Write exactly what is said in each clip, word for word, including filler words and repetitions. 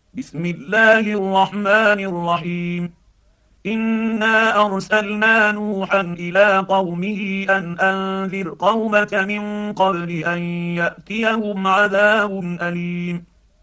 بسم الله الرحمن الرحيم. إنا أرسلنا نوحا إلى قومه أن أنذر قومك من قبل أن يأتيهم عذاب أليم.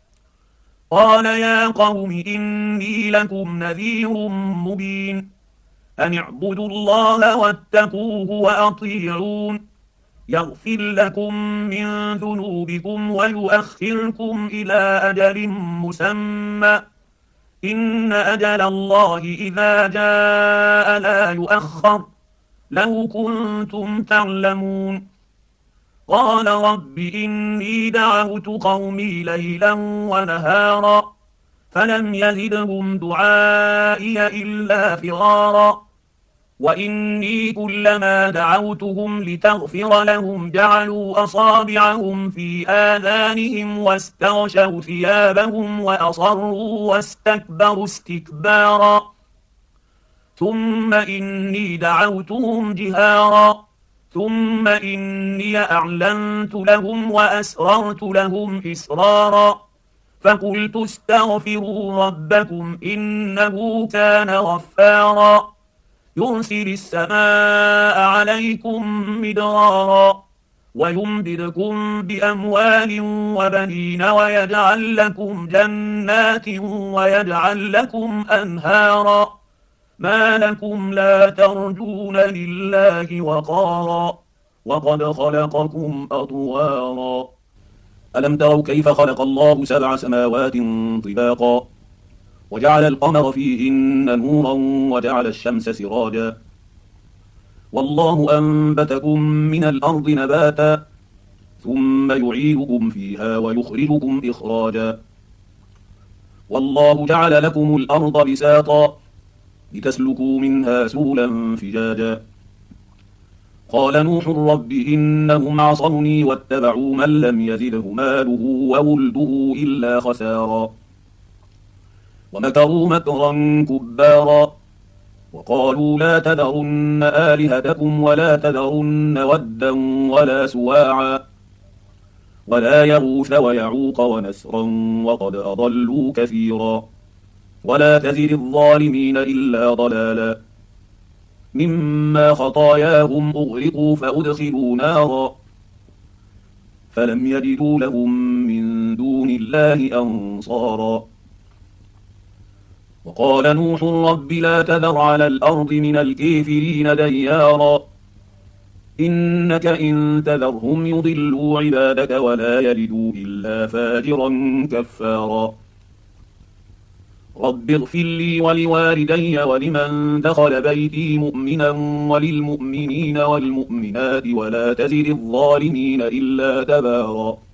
قال يا قوم إني لكم نذير مبين، أن اعبدوا الله واتقوه وأطيعون، يغفر لكم من ذنوبكم ويؤخركم إلى أجل مسمى، إن أجل الله إذا جاء لا يؤخر، لو كنتم تعلمون. قال رب إني دعوت قومي ليلا ونهارا فلم يزدهم دعائي إلا فرارا، وإني كلما دعوتهم لتغفر لهم جعلوا أصابعهم في آذانهم واستغشوا ثيابهم وأصروا واستكبروا استكبارا، ثم إني دعوتهم جهارا، ثم إني أعلنت لهم وأسررت لهم إسرارا، فقلت استغفروا ربكم إنه كان غفارا، يرسل السماء عليكم مدرارا ويمددكم بأموال وبنين ويجعل لكم جنات ويجعل لكم أنهارا، ما لكم لا ترجون لله وقارا وقد خلقكم أطوارا. ألم تروا كيف خلق الله سبع سماوات طباقا وجعل القمر فيهن نورا وجعل الشمس سراجا، والله أنبتكم من الأرض نباتا ثم يعيدكم فيها ويخرجكم إخراجا، والله جعل لكم الأرض بساطا لتسلكوا منها سبلا فجاجا. قال نوح رب إنهم عصوني واتبعوا من لم يزده ماله وولده إلا خسارا، ومكروا مكرا كبارا، وقالوا لا تذرن آلهتكم ولا تذرن ودا ولا سواعا ولا يغوث ويعوق ونسرا وقد أضلوا كثيرا، ولا تزد الظالمين إلا ضلالا، مما خطاياهم أغرقوا فأدخلوا نارا فلم يجدوا لهم من دون الله أنصارا. وقال نوح رب لا تذر على الأرض من الكافرين ديارا، إنك إن تذرهم يضلوا عبادك ولا يلدوا إلا فاجرا كفارا. رب اغفر لي ولوالدي ولمن دخل بيتي مؤمنا وللمؤمنين والمؤمنات ولا تزد الظالمين إلا تبارا.